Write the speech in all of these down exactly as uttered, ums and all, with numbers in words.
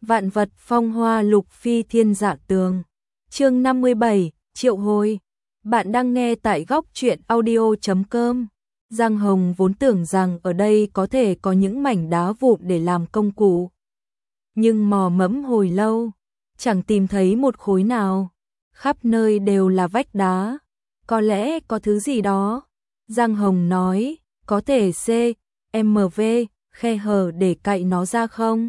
Vạn vật phong hoa lục phi thiên dạ tường. Chương năm mươi bảy, triệu hồi. Bạn đang nghe tại góc truyện audio chấm com. Giang Hồng vốn tưởng rằng ở đây có thể có những mảnh đá vụn để làm công cụ. Nhưng mò mẫm hồi lâu, chẳng tìm thấy một khối nào. Khắp nơi đều là vách đá. Có lẽ có thứ gì đó. Giang Hồng nói, có thể C, M V, khe hở để cạy nó ra không?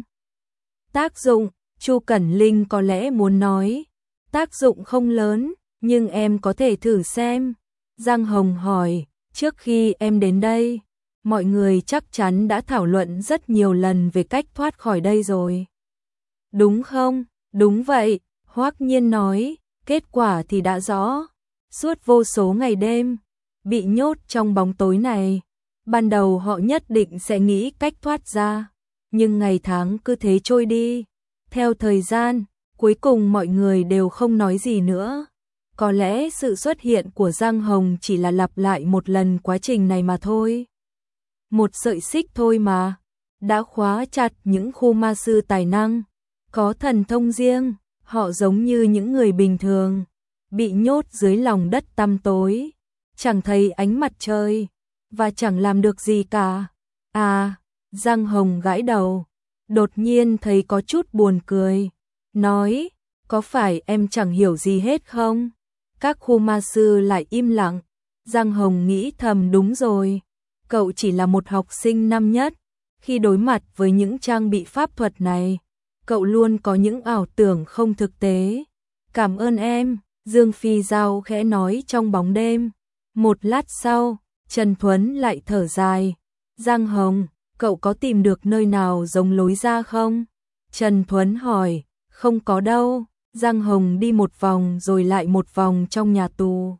Tác dụng, Chu Cẩn Linh có lẽ muốn nói. Tác dụng không lớn, nhưng em có thể thử xem. Giang Hồng hỏi, trước khi em đến đây, mọi người chắc chắn đã thảo luận rất nhiều lần về cách thoát khỏi đây rồi. Đúng không? Đúng vậy, Hoắc Nhiên nói, kết quả thì đã rõ. Suốt vô số ngày đêm, bị nhốt trong bóng tối này. Ban đầu họ nhất định sẽ nghĩ cách thoát ra, nhưng ngày tháng cứ thế trôi đi. Theo thời gian, cuối cùng mọi người đều không nói gì nữa. Có lẽ sự xuất hiện của Giang Hồng chỉ là lặp lại một lần quá trình này mà thôi. Một sợi xích thôi mà, đã khóa chặt những khu ma sư tài năng, có thần thông riêng, họ giống như những người bình thường, bị nhốt dưới lòng đất tăm tối, chẳng thấy ánh mặt trời, và chẳng làm được gì cả. À, Giang Hồng gãi đầu, đột nhiên thấy có chút buồn cười, nói, có phải em chẳng hiểu gì hết không? Các khu ma sư lại im lặng. Giang Hồng nghĩ thầm, đúng rồi, cậu chỉ là một học sinh năm nhất, khi đối mặt với những trang bị pháp thuật này, cậu luôn có những ảo tưởng không thực tế. Cảm ơn em, Dương Phi Giao khẽ nói trong bóng đêm. Một lát sau, Trần Thuấn lại thở dài. Giang Hồng, cậu có tìm được nơi nào giống lối ra không? Trần Thuấn hỏi, không có đâu. Giang Hồng đi một vòng rồi lại một vòng trong nhà tù.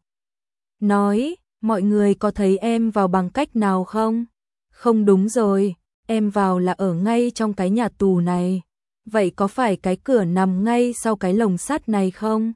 Nói, mọi người có thấy em vào bằng cách nào không? Không, đúng rồi, em vào là ở ngay trong cái nhà tù này. Vậy có phải cái cửa nằm ngay sau cái lồng sắt này không?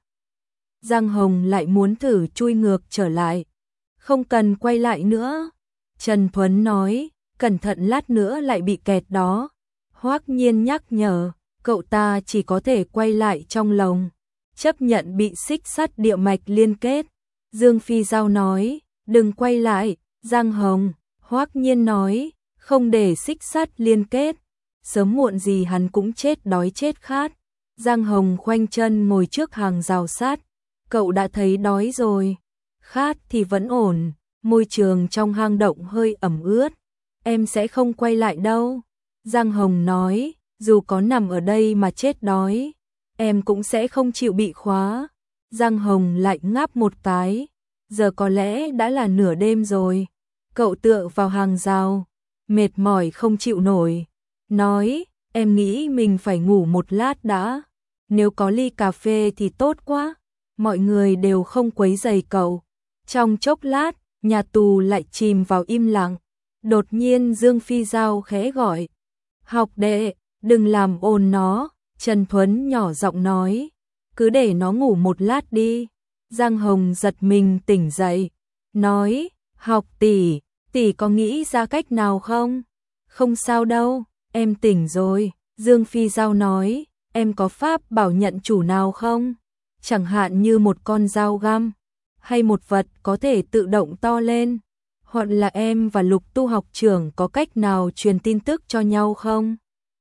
Giang Hồng lại muốn thử chui ngược trở lại. Không cần quay lại nữa. Trần Thuấn nói, cẩn thận lát nữa lại bị kẹt đó. Hoắc Nhiên nhắc nhở, cậu ta chỉ có thể quay lại trong lồng, chấp nhận bị xích sắt địa mạch liên kết. Dương Phi Giao nói, đừng quay lại. Giang Hồng, Hoắc Nhiên nói, không để xích sắt liên kết, sớm muộn gì hắn cũng chết đói chết khát. Giang Hồng khoanh chân ngồi trước hàng rào sắt, cậu đã thấy đói rồi, khát thì vẫn ổn. Môi trường trong hang động hơi ẩm ướt, em sẽ không quay lại đâu. Giang Hồng nói, dù có nằm ở đây mà chết đói, em cũng sẽ không chịu bị khóa. Giang Hồng lại ngáp một cái, giờ có lẽ đã là nửa đêm rồi. Cậu tựa vào hàng rào, mệt mỏi không chịu nổi, nói, em nghĩ mình phải ngủ một lát đã, nếu có ly cà phê thì tốt quá. Mọi người đều không quấy rầy cậu. Trong chốc lát, nhà tù lại chìm vào im lặng. Đột nhiên Dương Phi Giao khẽ gọi, học đệ, đừng làm ồn nó. Trần Thuấn nhỏ giọng nói, cứ để nó ngủ một lát đi. Giang Hồng giật mình tỉnh dậy, nói, học tỷ, tỷ có nghĩ ra cách nào không? Không sao đâu, em tỉnh rồi. Dương Phi Giao nói, em có pháp bảo nhận chủ nào không? Chẳng hạn như một con dao găm, hay một vật có thể tự động to lên, hoặc là em và Lục Tu học trưởng có cách nào truyền tin tức cho nhau không?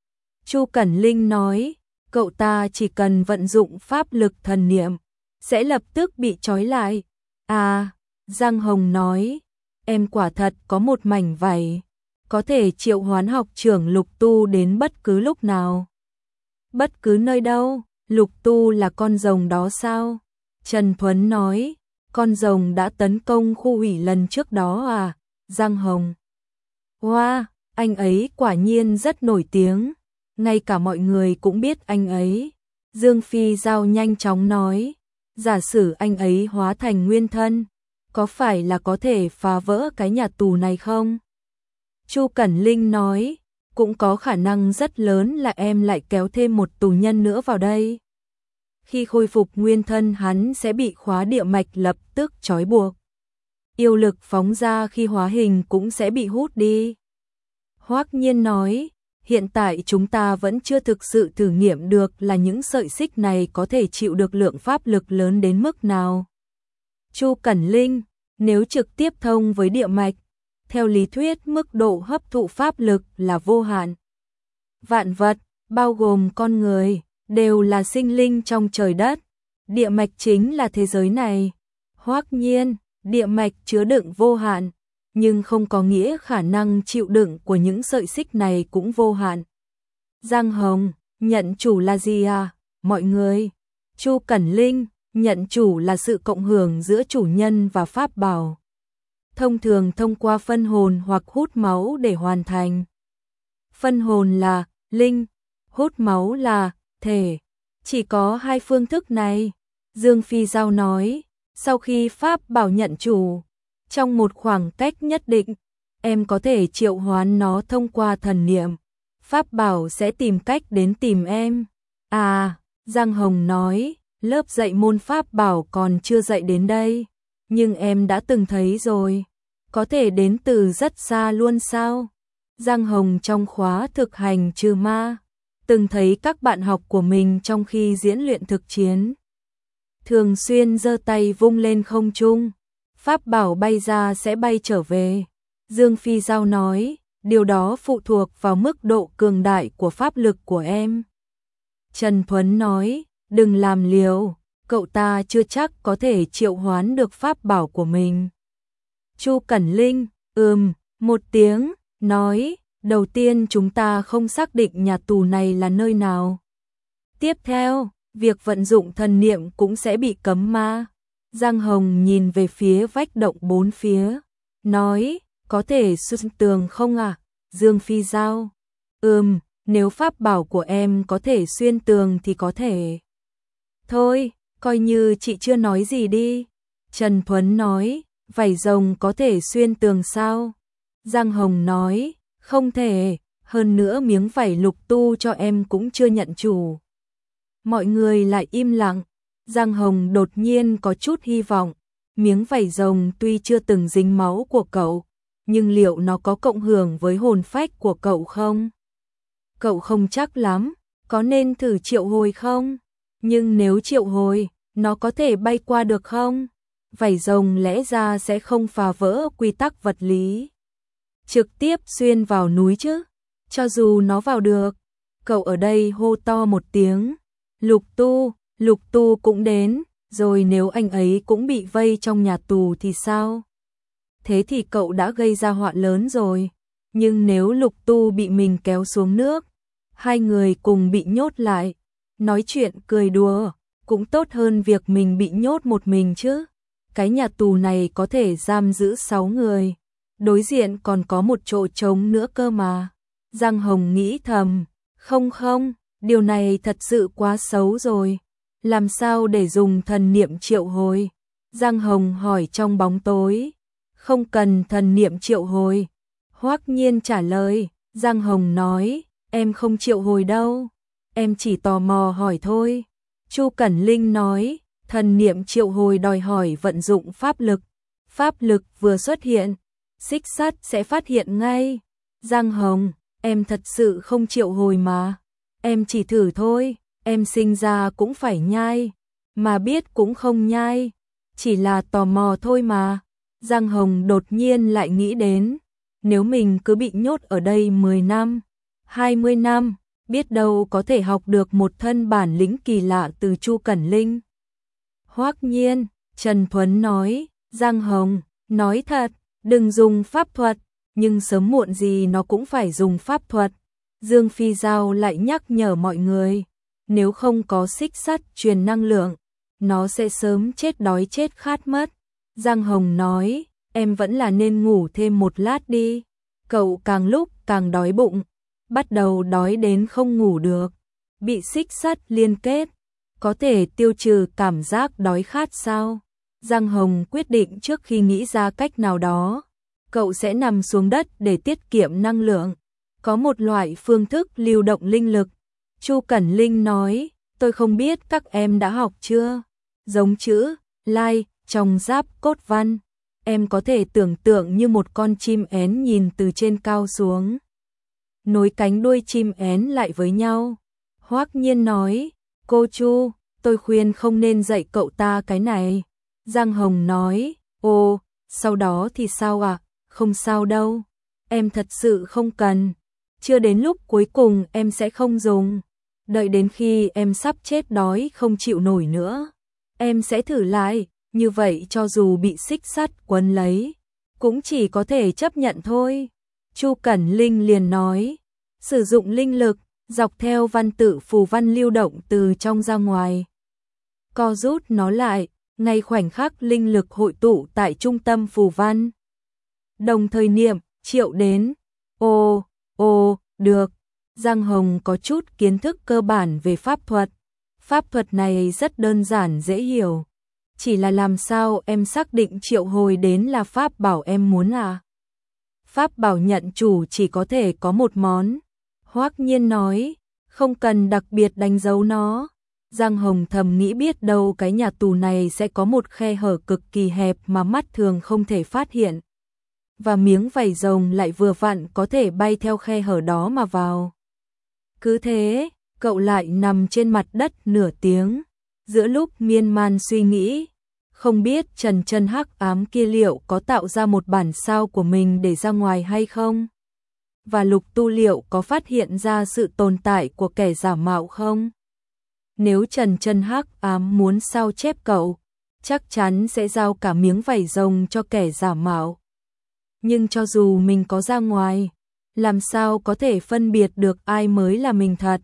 Chu Cẩn Linh nói, cậu ta chỉ cần vận dụng pháp lực thần niệm, sẽ lập tức bị trói lại. À, Giang Hồng nói, em quả thật có một mảnh vảy, có thể triệu hoán học trưởng Lục Tu đến bất cứ lúc nào. Bất cứ nơi đâu? Lục Tu là con rồng đó sao? Trần Thuấn nói, con rồng đã tấn công khu ủy lần trước đó à? Giang Hồng, wow, anh ấy quả nhiên rất nổi tiếng, ngay cả mọi người cũng biết anh ấy. Dương Phi Giao nhanh chóng nói, giả sử anh ấy hóa thành nguyên thân, có phải là có thể phá vỡ cái nhà tù này không? Chu Cẩn Linh nói, cũng có khả năng rất lớn là em lại kéo thêm một tù nhân nữa vào đây. Khi khôi phục nguyên thân hắn sẽ bị khóa địa mạch lập tức trói buộc. Yêu lực phóng ra khi hóa hình cũng sẽ bị hút đi. Hoắc Nhiên nói, hiện tại chúng ta vẫn chưa thực sự thử nghiệm được là những sợi xích này có thể chịu được lượng pháp lực lớn đến mức nào. Chu Cẩn Linh, nếu trực tiếp thông với địa mạch, theo lý thuyết mức độ hấp thụ pháp lực là vô hạn. Vạn vật, bao gồm con người, đều là sinh linh trong trời đất. Địa mạch chính là thế giới này. Hoắc Nhiên, địa mạch chứa đựng vô hạn, nhưng không có nghĩa khả năng chịu đựng của những sợi xích này cũng vô hạn. Giang Hồng, nhận chủ là gì à? Mọi người. Chu Cẩn Linh, nhận chủ là sự cộng hưởng giữa chủ nhân và pháp bảo. Thông thường thông qua phân hồn hoặc hút máu để hoàn thành. Phân hồn là linh, hút máu là thể. Chỉ có hai phương thức này. Dương Phi Giao nói, sau khi pháp bảo nhận chủ, trong một khoảng cách nhất định, em có thể triệu hoán nó thông qua thần niệm. Pháp bảo sẽ tìm cách đến tìm em. À, Giang Hồng nói, lớp dạy môn pháp bảo còn chưa dạy đến đây, nhưng em đã từng thấy rồi. Có thể đến từ rất xa luôn sao? Giang Hồng trong khóa thực hành trừ ma, từng thấy các bạn học của mình trong khi diễn luyện thực chiến. Thường xuyên giơ tay vung lên không trung, pháp bảo bay ra sẽ bay trở về. Dương Phi Giao nói, điều đó phụ thuộc vào mức độ cường đại của pháp lực của em. Trần Thuấn nói, đừng làm liều, cậu ta chưa chắc có thể triệu hoán được pháp bảo của mình. Chu Cẩn Linh, ừm, một tiếng, nói, đầu tiên chúng ta không xác định nhà tù này là nơi nào. Tiếp theo, việc vận dụng thần niệm cũng sẽ bị cấm ma. Giang Hồng nhìn về phía vách động bốn phía, nói, có thể xuyên tường không à? Dương Phi Giao, ừm, nếu pháp bảo của em có thể xuyên tường thì có thể. Thôi, coi như chị chưa nói gì đi. Trần Thuấn nói, vảy rồng có thể xuyên tường sao? Giang Hồng nói, không thể, hơn nữa miếng vảy lục tu cho em cũng chưa nhận chủ. Mọi người lại im lặng. Giang Hồng đột nhiên có chút hy vọng. Miếng vảy rồng tuy chưa từng dính máu của cậu, nhưng liệu nó có cộng hưởng với hồn phách của cậu không? Cậu không chắc lắm, có nên thử triệu hồi không? Nhưng nếu triệu hồi, nó có thể bay qua được không? Vảy rồng lẽ ra sẽ không phá vỡ quy tắc vật lý. Trực tiếp xuyên vào núi chứ? Cho dù nó vào được. Cậu ở đây hô to một tiếng. Lục tu, lục tu cũng đến, rồi nếu anh ấy cũng bị vây trong nhà tù thì sao? Thế thì cậu đã gây ra họa lớn rồi. Nhưng nếu lục tu bị mình kéo xuống nước, hai người cùng bị nhốt lại, nói chuyện cười đùa, cũng tốt hơn việc mình bị nhốt một mình chứ. Cái nhà tù này có thể giam giữ sáu người, đối diện còn có một chỗ trống nữa cơ mà. Giang Hồng nghĩ thầm, không không, điều này thật sự quá xấu rồi. Làm sao để dùng thần niệm triệu hồi? Giang Hồng hỏi trong bóng tối. Không cần thần niệm triệu hồi. Hoắc Nhiên trả lời. Giang Hồng nói, em không triệu hồi đâu, em chỉ tò mò hỏi thôi. Chu Cẩn Linh nói, thần niệm triệu hồi đòi hỏi vận dụng pháp lực. Pháp lực vừa xuất hiện, xích sắt sẽ phát hiện ngay. Giang Hồng, em thật sự không triệu hồi mà. Em chỉ thử thôi, em sinh ra cũng phải nhai, mà biết cũng không nhai, chỉ là tò mò thôi mà. Giang Hồng đột nhiên lại nghĩ đến, nếu mình cứ bị nhốt ở đây mười năm, hai mươi năm, biết đâu có thể học được một thân bản lĩnh kỳ lạ từ Chu Cẩn Linh. Hoắc Nhiên, Trần Thuấn nói, Giang Hồng, nói thật, đừng dùng pháp thuật, nhưng sớm muộn gì nó cũng phải dùng pháp thuật. Dương Phi Giao lại nhắc nhở mọi người, nếu không có xích sắt truyền năng lượng, nó sẽ sớm chết đói chết khát mất. Giang Hồng nói, em vẫn là nên ngủ thêm một lát đi. Cậu càng lúc càng đói bụng, bắt đầu đói đến không ngủ được. Bị xích sắt liên kết, có thể tiêu trừ cảm giác đói khát sao? Giang Hồng quyết định trước khi nghĩ ra cách nào đó, cậu sẽ nằm xuống đất để tiết kiệm năng lượng. Có một loại phương thức lưu động linh lực. Chu Cẩn Linh nói, tôi không biết các em đã học chưa? Giống chữ, lai, trong giáp cốt văn. Em có thể tưởng tượng như một con chim én nhìn từ trên cao xuống. nối cánh đuôi chim én lại với nhau. Hoắc Nhiên nói, cô Chu, tôi khuyên không nên dạy cậu ta cái này. Giang Hồng nói, ồ, sau đó thì sao ạ? À? Không sao đâu, em thật sự không cần. Chưa đến lúc cuối cùng em sẽ không dùng. Đợi đến khi em sắp chết đói không chịu nổi nữa, em sẽ thử lại, như vậy cho dù bị xích sắt quấn lấy, cũng chỉ có thể chấp nhận thôi. Chu Cẩn Linh liền nói, sử dụng linh lực, dọc theo văn tự phù văn lưu động từ trong ra ngoài. Co rút nó lại, ngay khoảnh khắc linh lực hội tụ tại trung tâm phù văn. Đồng thời niệm, triệu đến. Ồ, ồ, được. Giang Hồng có chút kiến thức cơ bản về pháp thuật. Pháp thuật này rất đơn giản dễ hiểu. Chỉ là làm sao em xác định triệu hồi đến là pháp bảo em muốn à? Pháp bảo nhận chủ chỉ có thể có một món. Hoắc Nhiên nói, không cần đặc biệt đánh dấu nó. Giang Hồng thầm nghĩ biết đâu cái nhà tù này sẽ có một khe hở cực kỳ hẹp mà mắt thường không thể phát hiện. Và miếng vảy rồng lại vừa vặn có thể bay theo khe hở đó mà vào. Cứ thế, cậu lại nằm trên mặt đất nửa tiếng, giữa lúc miên man suy nghĩ, không biết Trần Chân hắc ám kia liệu có tạo ra một bản sao của mình để ra ngoài hay không? Và Lục Tu liệu có phát hiện ra sự tồn tại của kẻ giả mạo không? Nếu Trần Chân hắc ám muốn sao chép cậu, chắc chắn sẽ giao cả miếng vảy rồng cho kẻ giả mạo. Nhưng cho dù mình có ra ngoài, làm sao có thể phân biệt được ai mới là mình thật?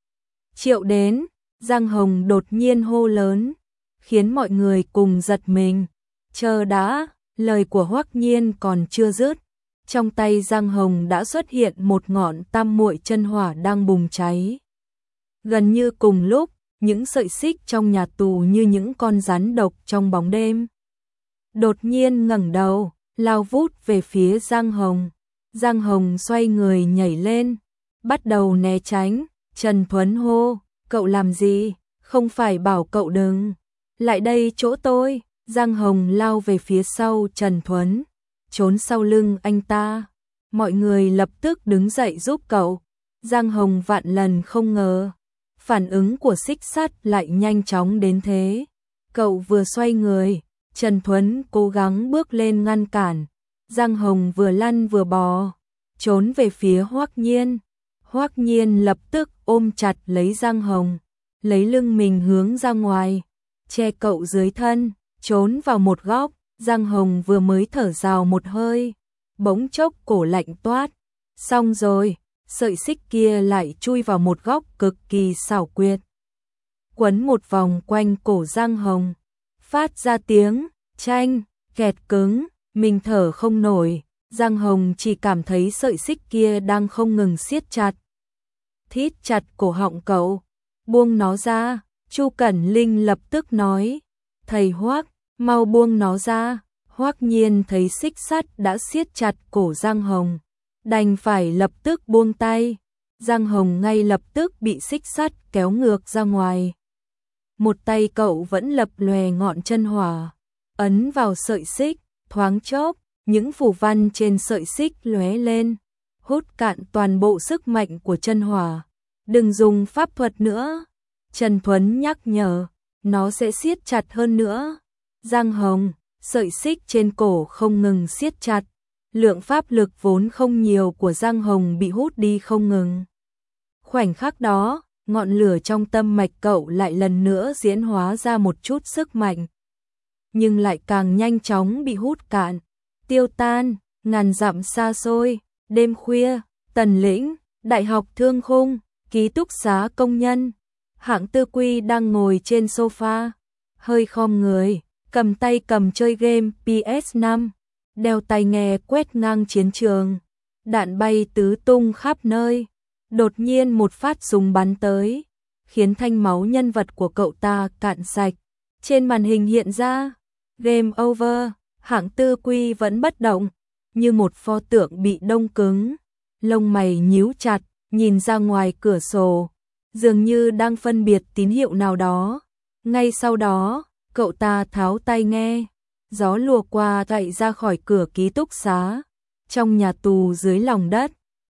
Triệu đến, Giang Hồng đột nhiên hô lớn, khiến mọi người cùng giật mình. Chờ đã, lời của Hoắc Nhiên còn chưa dứt, trong tay Giang Hồng đã xuất hiện một ngọn tam muội chân hỏa đang bùng cháy. Gần như cùng lúc, những sợi xích trong nhà tù như những con rắn độc trong bóng đêm. Đột nhiên ngẩng đầu, lao vút về phía Giang Hồng. Giang Hồng xoay người nhảy lên, bắt đầu né tránh. Trần Thuấn hô, cậu làm gì? Không phải bảo cậu đừng. Lại đây chỗ tôi. Giang Hồng lao về phía sau Trần Thuấn, trốn sau lưng anh ta. Mọi người lập tức đứng dậy giúp cậu. Giang Hồng vạn lần không ngờ, phản ứng của xích sắt lại nhanh chóng đến thế. Cậu vừa xoay người, Trần Thuấn cố gắng bước lên ngăn cản. Giang Hồng vừa lăn vừa bò, trốn về phía Hoắc Nhiên. Hoắc Nhiên lập tức ôm chặt lấy Giang Hồng, lấy lưng mình hướng ra ngoài, che cậu dưới thân, trốn vào một góc. Giang Hồng vừa mới thở rào một hơi, bỗng chốc cổ lạnh toát. Xong rồi, sợi xích kia lại chui vào một góc cực kỳ xảo quyệt, quấn một vòng quanh cổ Giang Hồng, phát ra tiếng chanh, kẹt cứng. Mình thở không nổi, Giang Hồng chỉ cảm thấy sợi xích kia đang không ngừng siết chặt. Thít chặt cổ họng cậu, buông nó ra. Chu Cẩn Linh lập tức nói, thầy Hoắc, mau buông nó ra. Hoắc Nhiên thấy xích sắt đã siết chặt cổ Giang Hồng, đành phải lập tức buông tay. Giang Hồng ngay lập tức bị xích sắt kéo ngược ra ngoài. Một tay cậu vẫn lập lòe ngọn chân hỏa, ấn vào sợi xích. Thoáng chốc, những phù văn trên sợi xích lóe lên, hút cạn toàn bộ sức mạnh của chân hỏa. Đừng dùng pháp thuật nữa. Trần Thuấn nhắc nhở, nó sẽ siết chặt hơn nữa. Giang Hồng, sợi xích trên cổ không ngừng siết chặt. Lượng pháp lực vốn không nhiều của Giang Hồng bị hút đi không ngừng. Khoảnh khắc đó, ngọn lửa trong tâm mạch cậu lại lần nữa diễn hóa ra một chút sức mạnh, nhưng lại càng nhanh chóng bị hút cạn, tiêu tan. Ngàn dặm xa xôi, đêm khuya, Tần Lĩnh, Đại học Thương Khung, ký túc xá công nhân. Hạng Tư Quy đang ngồi trên sofa, hơi khom người, cầm tay cầm chơi game P S năm, đeo tai nghe quét ngang chiến trường. Đạn bay tứ tung khắp nơi. Đột nhiên một phát súng bắn tới, khiến thanh máu nhân vật của cậu ta cạn sạch. Trên màn hình hiện ra game over. Hạng Tư Quy vẫn bất động, như một pho tượng bị đông cứng, lông mày nhíu chặt, nhìn ra ngoài cửa sổ, dường như đang phân biệt tín hiệu nào đó. Ngay sau đó, cậu ta tháo tai nghe, gió lùa qua gậy ra khỏi cửa ký túc xá, trong nhà tù dưới lòng đất.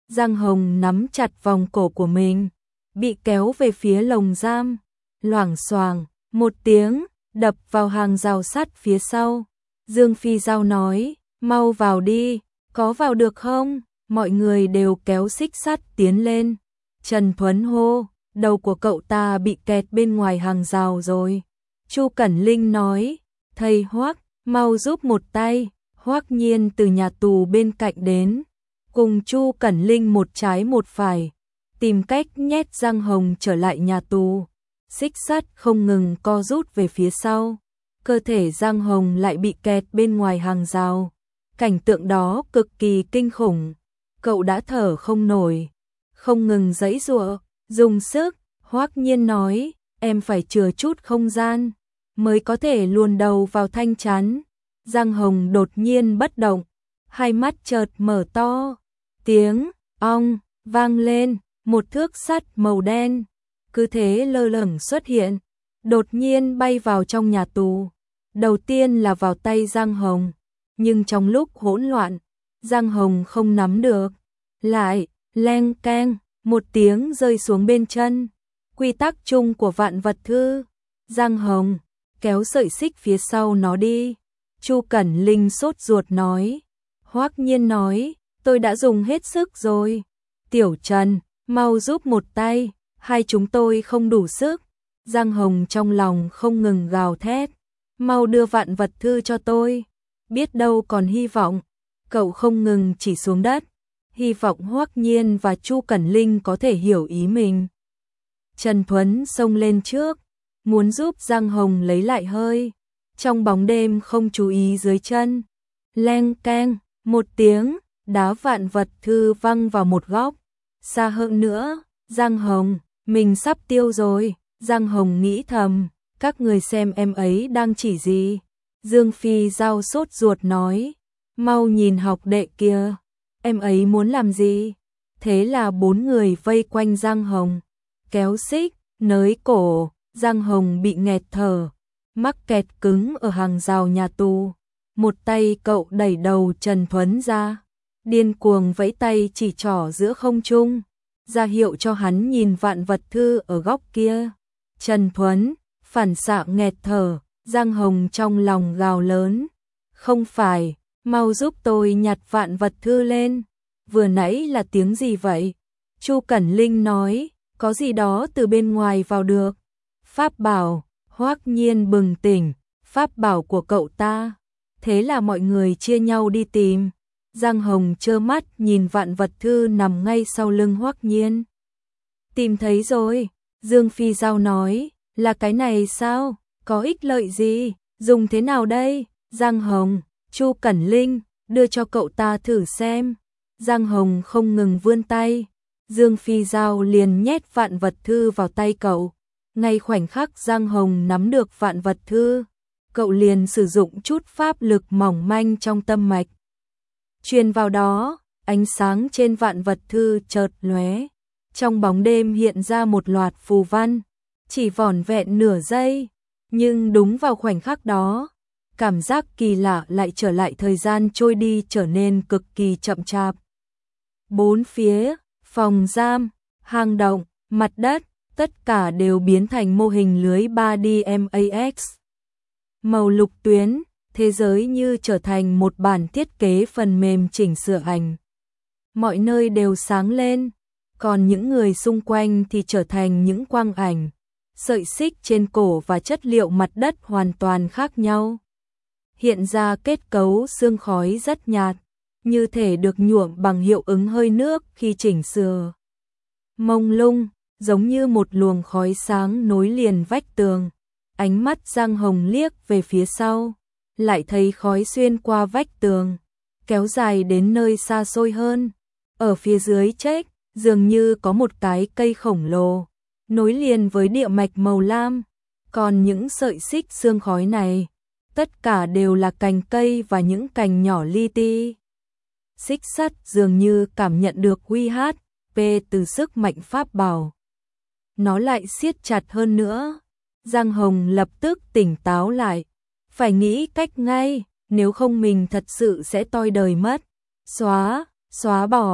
Giang Hồng nắm chặt vòng cổ của mình, bị kéo về phía lồng giam, loảng xoảng, một tiếng, đập vào hàng rào sắt phía sau. Dương Phi Giao nói, mau vào đi, có vào được không? Mọi người đều kéo xích sắt tiến lên. Trần Thuấn hô, đầu của cậu ta bị kẹt bên ngoài hàng rào rồi. Chu Cẩn Linh nói, thầy Hoắc, mau giúp một tay. Hoắc Nhiên từ nhà tù bên cạnh đến, cùng Chu Cẩn Linh một trái một phải, tìm cách nhét Giang Hồng trở lại nhà tù. Xích sắt không ngừng co rút về phía sau, cơ thể Giang Hồng lại bị kẹt bên ngoài hàng rào. Cảnh tượng đó cực kỳ kinh khủng, cậu đã thở không nổi, không ngừng giãy giụa, dùng sức. Hoắc Nhiên nói, em phải chừa chút không gian, mới có thể luồn đầu vào thanh chắn. Giang Hồng đột nhiên bất động, hai mắt chợt mở to, tiếng ong vang lên, một thước sắt màu đen cứ thế lơ lửng xuất hiện, đột nhiên bay vào trong nhà tù. Đầu tiên là vào tay Giang Hồng, nhưng trong lúc hỗn loạn, Giang Hồng không nắm được, lại leng keng, một tiếng rơi xuống bên chân. Quy tắc chung của Vạn Vật Thư. Giang Hồng kéo sợi xích phía sau nó đi. Chu Cẩn Linh sốt ruột nói. Hoắc Nhiên nói, tôi đã dùng hết sức rồi. Tiểu Trần, mau giúp một tay, hai chúng tôi không đủ sức. Giang Hồng trong lòng không ngừng gào thét, mau đưa Vạn Vật Thư cho tôi, biết đâu còn hy vọng. Cậu không ngừng chỉ xuống đất, hy vọng Hoắc Nhiên và Chu Cẩn Linh có thể hiểu ý mình. Trần Thuấn xông lên trước, muốn giúp Giang Hồng lấy lại hơi. Trong bóng đêm không chú ý dưới chân, leng keng, một tiếng, đá Vạn Vật Thư văng vào một góc. Xa hơn nữa, Giang Hồng, mình sắp tiêu rồi. Giang Hồng nghĩ thầm, các người xem em ấy đang chỉ gì. Dương Phi Giao sốt ruột nói, mau nhìn học đệ kia, em ấy muốn làm gì. Thế là bốn người vây quanh Giang Hồng, kéo xích, nới cổ. Giang Hồng bị nghẹt thở, mắc kẹt cứng ở hàng rào nhà tù. Một tay cậu đẩy đầu Trần Thuấn ra, điên cuồng vẫy tay chỉ trỏ giữa không trung, ra hiệu cho hắn nhìn Vạn Vật Thư ở góc kia. Trần Thuấn phản xạ nghẹt thở. Giang Hồng trong lòng gào lớn, không phải, mau giúp tôi nhặt Vạn Vật Thư lên. Vừa nãy là tiếng gì vậy? Chu Cẩn Linh nói, có gì đó từ bên ngoài vào được. Pháp bảo. Hoắc Nhiên bừng tỉnh, pháp bảo của cậu ta. Thế là mọi người chia nhau đi tìm. Giang Hồng trơ mắt nhìn Vạn Vật Thư nằm ngay sau lưng Hoắc Nhiên. Tìm thấy rồi, Dương Phi Giao nói, là cái này sao? Có ích lợi gì? Dùng thế nào đây? Giang Hồng, Chu Cẩn Linh, đưa cho cậu ta thử xem. Giang Hồng không ngừng vươn tay, Dương Phi Giao liền nhét Vạn Vật Thư vào tay cậu. Ngay khoảnh khắc Giang Hồng nắm được Vạn Vật Thư, cậu liền sử dụng chút pháp lực mỏng manh trong tâm mạch. Truyền vào đó, ánh sáng trên Vạn Vật Thư chợt lóe, trong bóng đêm hiện ra một loạt phù văn, chỉ vỏn vẹn nửa giây, nhưng đúng vào khoảnh khắc đó, cảm giác kỳ lạ lại trở lại, thời gian trôi đi trở nên cực kỳ chậm chạp. Bốn phía, phòng giam, hang động, mặt đất, tất cả đều biến thành mô hình lưới ba D Max. Màu lục tuyến, thế giới như trở thành một bản thiết kế phần mềm chỉnh sửa ảnh. Mọi nơi đều sáng lên, còn những người xung quanh thì trở thành những quang ảnh. Sợi xích trên cổ và chất liệu mặt đất hoàn toàn khác nhau. Hiện ra kết cấu sương khói rất nhạt, như thể được nhuộm bằng hiệu ứng hơi nước khi chỉnh sửa. Mông lung, giống như một luồng khói sáng nối liền vách tường. Ánh mắt Giang Hồng liếc về phía sau, lại thấy khói xuyên qua vách tường, kéo dài đến nơi xa xôi hơn. Ở phía dưới check, dường như có một cái cây khổng lồ, nối liền với địa mạch màu lam. Còn những sợi xích sương khói này, tất cả đều là cành cây và những cành nhỏ li ti. Xích sắt dường như cảm nhận được uy hát pê từ sức mạnh pháp bảo. Nó lại siết chặt hơn nữa. Giang Hồng lập tức tỉnh táo lại. Phải nghĩ cách ngay, nếu không mình thật sự sẽ toi đời mất. Xóa, xóa bỏ,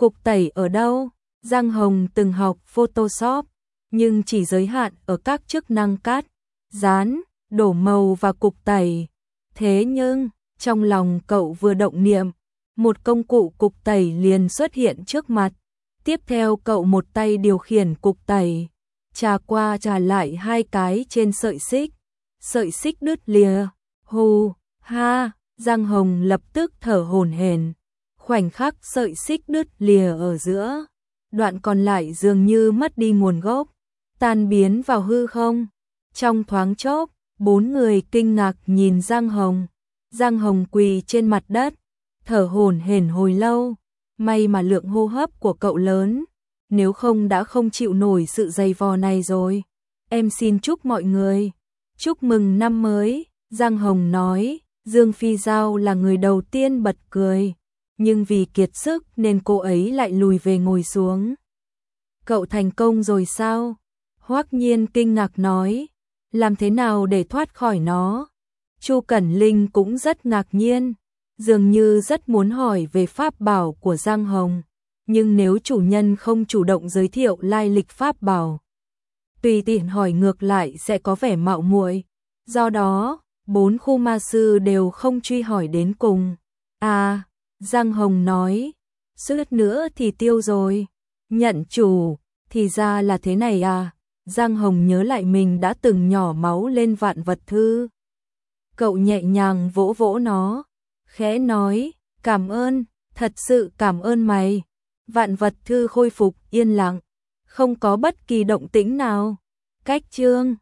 Cục tẩy ở đâu? Giang Hồng từng học Photoshop, nhưng chỉ giới hạn ở các chức năng cắt, dán, đổ màu và cục tẩy. Thế nhưng, trong lòng cậu vừa động niệm, một công cụ cục tẩy liền xuất hiện trước mặt. Tiếp theo cậu một tay điều khiển cục tẩy, chà qua chà lại hai cái trên sợi xích. Sợi xích đứt lìa. Hù, ha, Giang Hồng lập tức thở hổn hển. Khoảnh khắc sợi xích đứt lìa ở giữa, đoạn còn lại dường như mất đi nguồn gốc, tan biến vào hư không. Trong thoáng chốc, bốn người kinh ngạc nhìn Giang Hồng. Giang Hồng quỳ trên mặt đất, thở hổn hển hồi lâu. May mà lượng hô hấp của cậu lớn, nếu không đã không chịu nổi sự dày vò này rồi. Em xin chúc mọi người chúc mừng năm mới, Giang Hồng nói. Dương Phi Giao là người đầu tiên bật cười, nhưng vì kiệt sức nên cô ấy lại lùi về ngồi xuống. Cậu thành công rồi sao? Hoắc Nhiên kinh ngạc nói. Làm thế nào để thoát khỏi nó? Chu Cẩn Linh cũng rất ngạc nhiên, dường như rất muốn hỏi về pháp bảo của Giang Hồng, nhưng nếu chủ nhân không chủ động giới thiệu lai lịch pháp bảo, tùy tiện hỏi ngược lại sẽ có vẻ mạo muội. Do đó, bốn khu ma sư đều không truy hỏi đến cùng. À, Giang Hồng nói, suýt nữa thì tiêu rồi. Nhận chủ, thì ra là thế này à? Giang Hồng nhớ lại mình đã từng nhỏ máu lên vạn vật thư. Cậu nhẹ nhàng vỗ vỗ nó, khẽ nói, cảm ơn, thật sự cảm ơn mày. Vạn vật thư khôi phục yên lặng, không có bất kỳ động tĩnh nào. Cách chương